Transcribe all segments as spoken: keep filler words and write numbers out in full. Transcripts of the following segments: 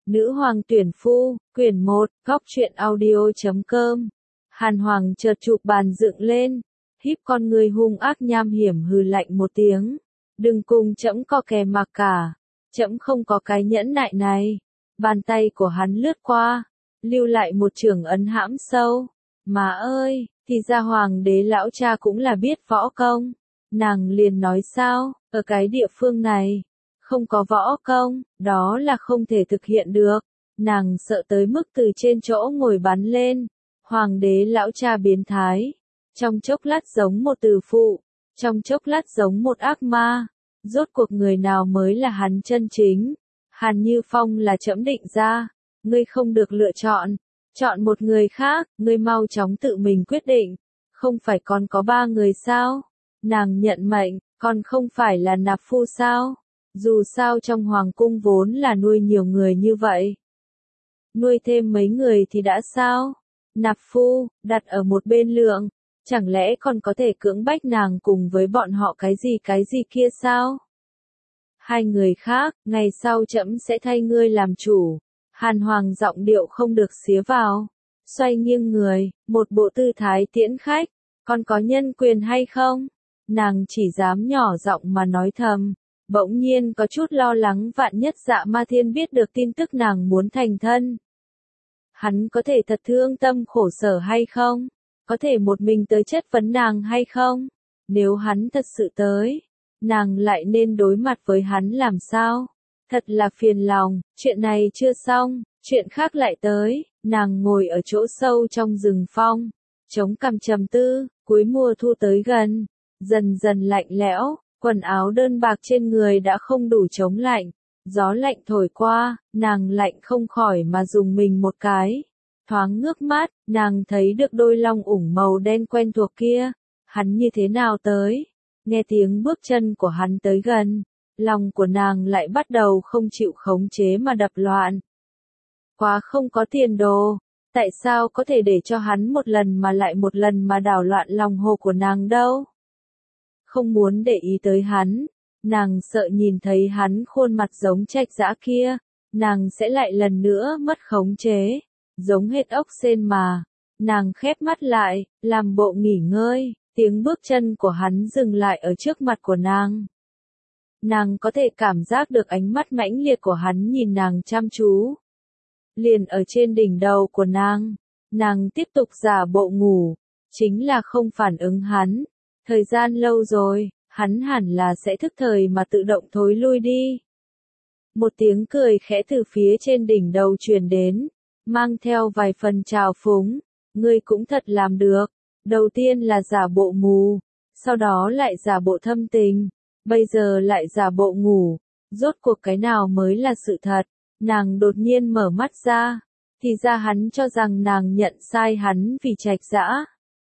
Nữ hoàng tuyển phu, quyển một, góc truyện audio chấm com. Hàn Hoàng chợt chụp bàn dựng lên, híp con người hung ác nham hiểm hừ lạnh một tiếng. Đừng cùng trẫm co kè mà cả, trẫm không có cái nhẫn nại này. Bàn tay của hắn lướt qua, lưu lại một trường ấn hãm sâu. Má ơi, thì ra hoàng đế lão cha cũng là biết võ công. Nàng liền nói sao, ở cái địa phương này, không có võ công, đó là không thể thực hiện được. Nàng sợ tới mức từ trên chỗ ngồi bắn lên. Hoàng đế lão cha biến thái, trong chốc lát giống một từ phụ, trong chốc lát giống một ác ma. Rốt cuộc người nào mới là hắn chân chính? Hàn Như Phong là trẫm định ra, ngươi không được lựa chọn, chọn một người khác, ngươi mau chóng tự mình quyết định. Không phải còn có ba người sao? Nàng nhận mệnh, còn không phải là nạp phu sao? Dù sao trong hoàng cung vốn là nuôi nhiều người như vậy. Nuôi thêm mấy người thì đã sao? Nạp phu, đặt ở một bên lượng, chẳng lẽ còn có thể cưỡng bách nàng cùng với bọn họ cái gì cái gì kia sao? Hai người khác, ngày sau trẫm sẽ thay ngươi làm chủ. Hàn Hoàng giọng điệu không được xía vào, xoay nghiêng người, một bộ tư thái tiễn khách, còn có nhân quyền hay không? Nàng chỉ dám nhỏ giọng mà nói thầm, bỗng nhiên có chút lo lắng vạn nhất Dạ Ma Thiên biết được tin tức nàng muốn thành thân. Hắn có thể thật thương tâm khổ sở hay không? Có thể một mình tới chất vấn nàng hay không? Nếu hắn thật sự tới, nàng lại nên đối mặt với hắn làm sao? Thật là phiền lòng, chuyện này chưa xong, chuyện khác lại tới. Nàng ngồi ở chỗ sâu trong rừng phong, chống cằm trầm tư. Cuối mùa thu tới gần, dần dần lạnh lẽo, quần áo đơn bạc trên người đã không đủ chống lạnh. Gió lạnh thổi qua, nàng lạnh không khỏi mà dùng mình một cái. Thoáng ngước mắt, nàng thấy được đôi long ủng màu đen quen thuộc kia. Hắn như thế nào tới? Nghe tiếng bước chân của hắn tới gần, lòng của nàng lại bắt đầu không chịu khống chế mà đập loạn. Quá không có tiền đồ, tại sao có thể để cho hắn một lần mà lại một lần mà đảo loạn lòng hồ của nàng đâu? Không muốn để ý tới hắn, nàng sợ nhìn thấy hắn khuôn mặt giống Trạch Dã kia, nàng sẽ lại lần nữa mất khống chế, giống hệt ốc sên mà. Nàng khép mắt lại, làm bộ nghỉ ngơi, tiếng bước chân của hắn dừng lại ở trước mặt của nàng. Nàng có thể cảm giác được ánh mắt mãnh liệt của hắn nhìn nàng chăm chú. Liền ở trên đỉnh đầu của nàng, nàng tiếp tục giả bộ ngủ, chính là không phản ứng hắn. Thời gian lâu rồi, hắn hẳn là sẽ thức thời mà tự động thối lui đi. Một tiếng cười khẽ từ phía trên đỉnh đầu truyền đến, mang theo vài phần trào phúng. Ngươi cũng thật làm được, đầu tiên là giả bộ mù, sau đó lại giả bộ thâm tình, bây giờ lại giả bộ ngủ, rốt cuộc cái nào mới là sự thật? Nàng đột nhiên mở mắt ra, thì ra hắn cho rằng nàng nhận sai hắn vì Trạch Dã.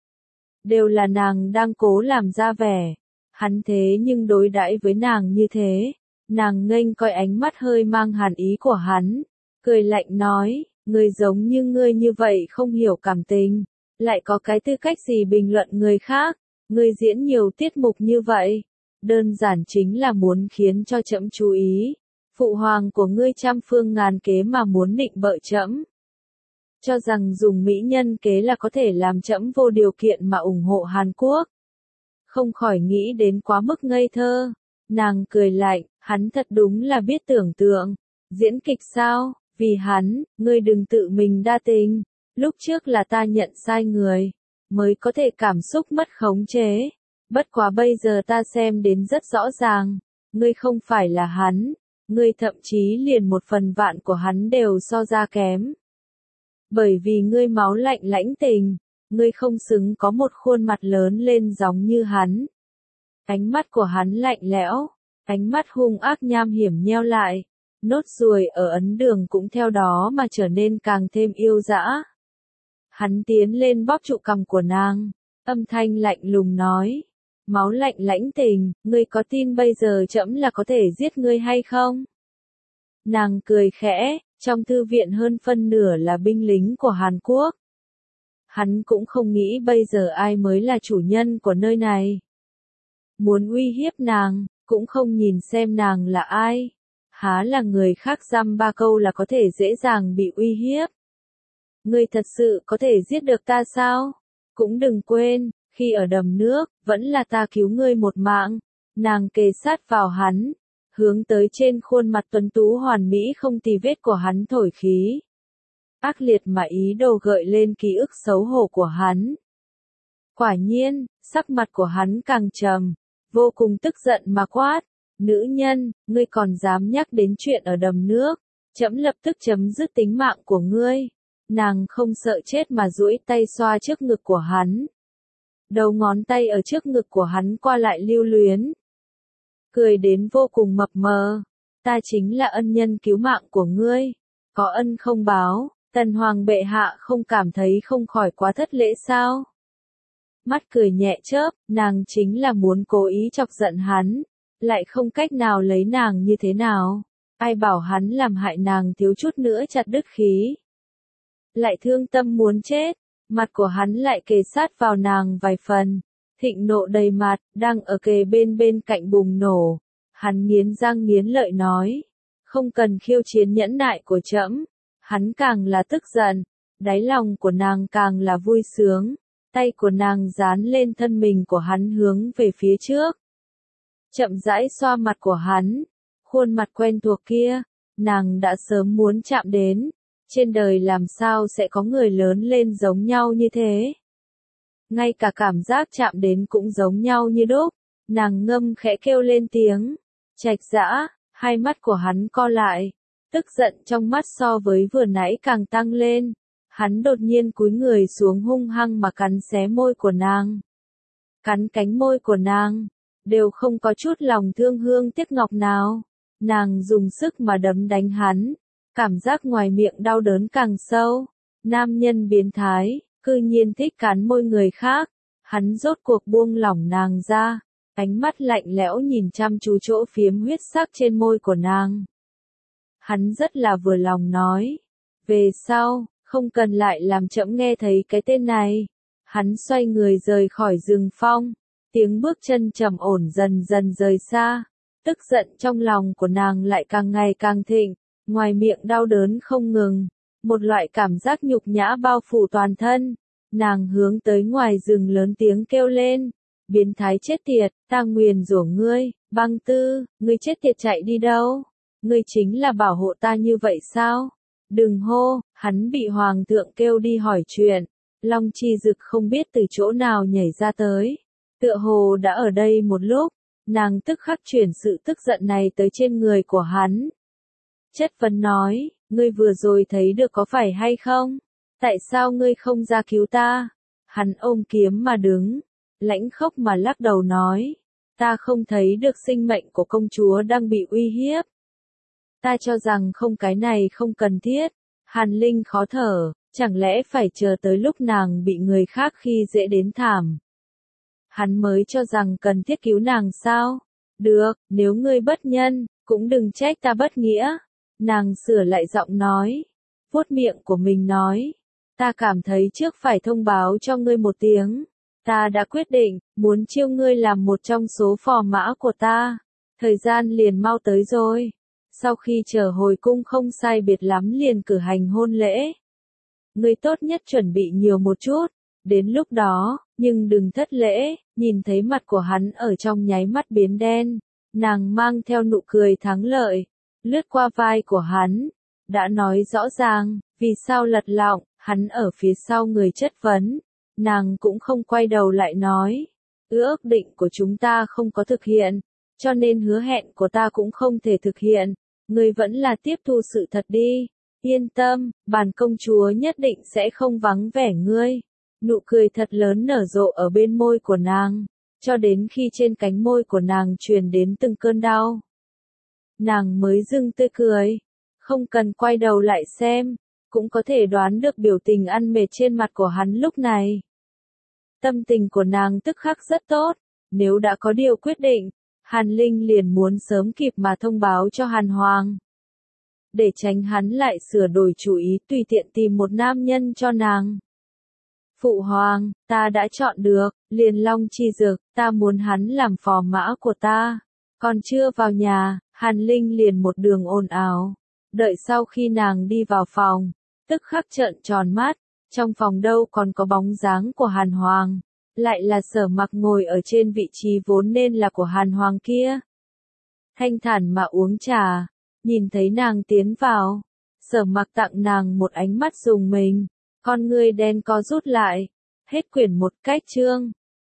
Đều là nàng đang cố làm ra vẻ, hắn thế nhưng đối đãi với nàng như thế. Nàng nghênh coi ánh mắt hơi mang hàn ý của hắn, cười lạnh nói, người giống như ngươi như vậy không hiểu cảm tình, lại có cái tư cách gì bình luận người khác? Ngươi diễn nhiều tiết mục như vậy, đơn giản chính là muốn khiến cho trẫm chú ý. Phụ hoàng của ngươi trăm phương ngàn kế mà muốn nịnh bợ trẫm, cho rằng dùng mỹ nhân kế là có thể làm trẫm vô điều kiện mà ủng hộ Hàn Quốc. Không khỏi nghĩ đến quá mức ngây thơ. Nàng cười lạnh, hắn thật đúng là biết tưởng tượng. Diễn kịch sao? Vì hắn, ngươi đừng tự mình đa tình. Lúc trước là ta nhận sai người, mới có thể cảm xúc mất khống chế. Bất quá bây giờ ta xem đến rất rõ ràng, ngươi không phải là hắn, ngươi thậm chí liền một phần vạn của hắn đều so ra kém. Bởi vì ngươi máu lạnh lãnh tình, ngươi không xứng có một khuôn mặt lớn lên giống như hắn. Ánh mắt của hắn lạnh lẽo, ánh mắt hung ác nham hiểm nheo lại, nốt ruồi ở ấn đường cũng theo đó mà trở nên càng thêm yêu dã. Hắn tiến lên bóp trụ cằm của nàng, âm thanh lạnh lùng nói, máu lạnh lãnh tình, ngươi có tin bây giờ trẫm là có thể giết ngươi hay không? Nàng cười khẽ, trong thư viện hơn phân nửa là binh lính của Hàn Quốc. Hắn cũng không nghĩ bây giờ ai mới là chủ nhân của nơi này. Muốn uy hiếp nàng, cũng không nhìn xem nàng là ai. há là người khác dăm ba câu là có thể dễ dàng bị uy hiếp. Ngươi thật sự có thể giết được ta sao? Cũng đừng quên, khi ở đầm nước, vẫn là ta cứu ngươi một mạng. Nàng kề sát vào hắn, hướng tới trên khuôn mặt tuấn tú hoàn mỹ không tì vết của hắn thổi khí. Ác liệt mà ý đồ gợi lên ký ức xấu hổ của hắn. Quả nhiên, sắc mặt của hắn càng trầm, vô cùng tức giận mà quát. Nữ nhân, ngươi còn dám nhắc đến chuyện ở đầm nước, trẫm lập tức chấm dứt tính mạng của ngươi. Nàng không sợ chết mà duỗi tay xoa trước ngực của hắn. Đầu ngón tay ở trước ngực của hắn qua lại lưu luyến. Cười đến vô cùng mập mờ. Ta chính là ân nhân cứu mạng của ngươi. Có ân không báo, tần hoàng bệ hạ không cảm thấy không khỏi quá thất lễ sao? Mắt cười nhẹ chớp, nàng chính là muốn cố ý chọc giận hắn. Lại không cách nào lấy nàng như thế nào. Ai bảo hắn làm hại nàng thiếu chút nữa chặt đứt khí. Lại thương tâm muốn chết, mặt của hắn lại kề sát vào nàng vài phần, thịnh nộ đầy mặt, đang ở kề bên bên cạnh bùng nổ. Hắn nghiến răng nghiến lợi nói, không cần khiêu chiến nhẫn nại của trẫm. Hắn càng là tức giận, đáy lòng của nàng càng là vui sướng, tay của nàng dán lên thân mình của hắn hướng về phía trước. Chậm rãi xoa mặt của hắn, khuôn mặt quen thuộc kia, nàng đã sớm muốn chạm đến. Trên đời làm sao sẽ có người lớn lên giống nhau như thế? Ngay cả cảm giác chạm đến cũng giống nhau như đúc. Nàng ngâm khẽ kêu lên tiếng. Trạch Dã, hai mắt của hắn co lại. Tức giận trong mắt so với vừa nãy càng tăng lên. Hắn đột nhiên cúi người xuống hung hăng mà cắn xé môi của nàng. Cắn cánh môi của nàng. Đều không có chút lòng thương hương tiếc ngọc nào. Nàng dùng sức mà đấm đánh hắn. Cảm giác ngoài miệng đau đớn càng sâu. Nam nhân biến thái, cư nhiên thích cắn môi người khác. Hắn rốt cuộc buông lỏng nàng ra. Ánh mắt lạnh lẽo nhìn chăm chú chỗ phiếm huyết sắc trên môi của nàng. Hắn rất là vừa lòng nói. Về sau, không cần lại làm trẫm nghe thấy cái tên này. Hắn xoay người rời khỏi rừng phong. Tiếng bước chân trầm ổn dần dần rời xa. Tức giận trong lòng của nàng lại càng ngày càng thịnh. Ngoài miệng đau đớn không ngừng, một loại cảm giác nhục nhã bao phủ toàn thân. Nàng hướng tới ngoài rừng lớn tiếng kêu lên, biến thái chết tiệt, ta nguyền rủa ngươi, Băng Tư, ngươi chết tiệt chạy đi đâu? Ngươi chính là bảo hộ ta như vậy sao? Đừng hô, hắn bị hoàng thượng kêu đi hỏi chuyện. Long Chi Dực không biết từ chỗ nào nhảy ra tới. Tựa hồ đã ở đây một lúc, nàng tức khắc chuyển sự tức giận này tới trên người của hắn. Chất vấn nói, ngươi vừa rồi thấy được có phải hay không? Tại sao ngươi không ra cứu ta? Hắn ôm kiếm mà đứng, lãnh khốc mà lắc đầu nói, ta không thấy được sinh mệnh của công chúa đang bị uy hiếp. Ta cho rằng không cái này không cần thiết. Hàn Linh khó thở, chẳng lẽ phải chờ tới lúc nàng bị người khác khi dễ đến thảm. Hắn mới cho rằng cần thiết cứu nàng sao? Được, nếu ngươi bất nhân, cũng đừng trách ta bất nghĩa. Nàng sửa lại giọng nói, vuốt miệng của mình nói, ta cảm thấy trước phải thông báo cho ngươi một tiếng. Ta đã quyết định, muốn chiêu ngươi làm một trong số phò mã của ta. Thời gian liền mau tới rồi. Sau khi trở hồi cung không sai biệt lắm liền cử hành hôn lễ. Ngươi tốt nhất chuẩn bị nhiều một chút. Đến lúc đó, nhưng đừng thất lễ. Nhìn thấy mặt của hắn ở trong nháy mắt biến đen. Nàng mang theo nụ cười thắng lợi. Lướt qua vai của hắn. Đã nói rõ ràng, vì sao lật lọng, hắn ở phía sau người chất vấn. Nàng cũng không quay đầu lại nói. Ước định của chúng ta không có thực hiện. Cho nên hứa hẹn của ta cũng không thể thực hiện. Ngươi vẫn là tiếp thu sự thật đi. Yên tâm, bản công chúa nhất định sẽ không vắng vẻ ngươi. Nụ cười thật lớn nở rộ ở bên môi của nàng. Cho đến khi trên cánh môi của nàng truyền đến từng cơn đau. Nàng mới dưng tươi cười. Không cần quay đầu lại xem. Cũng có thể đoán được biểu tình ăn mệt trên mặt của hắn lúc này. Tâm tình của nàng tức khắc rất tốt. Nếu đã có điều quyết định, Hàn Linh liền muốn sớm kịp mà thông báo cho Hàn Hoàng. Để tránh hắn lại sửa đổi chủ ý tùy tiện tìm một nam nhân cho nàng. Phụ Hoàng, ta đã chọn được, liền Long Chi Dực, ta muốn hắn làm phò mã của ta. Còn chưa vào nhà, Hàn Linh liền một đường ồn ào. Đợi sau khi nàng đi vào phòng, tức khắc trợn tròn mắt, trong phòng đâu còn có bóng dáng của Hàn Hoàng, lại là Sở Mặc ngồi ở trên vị trí vốn nên là của Hàn Hoàng kia. Thanh thản mà uống trà, nhìn thấy nàng tiến vào, Sở Mặc tặng nàng một ánh mắt rùng mình, con ngươi đen co rút lại. Hết quyển một. Cách chương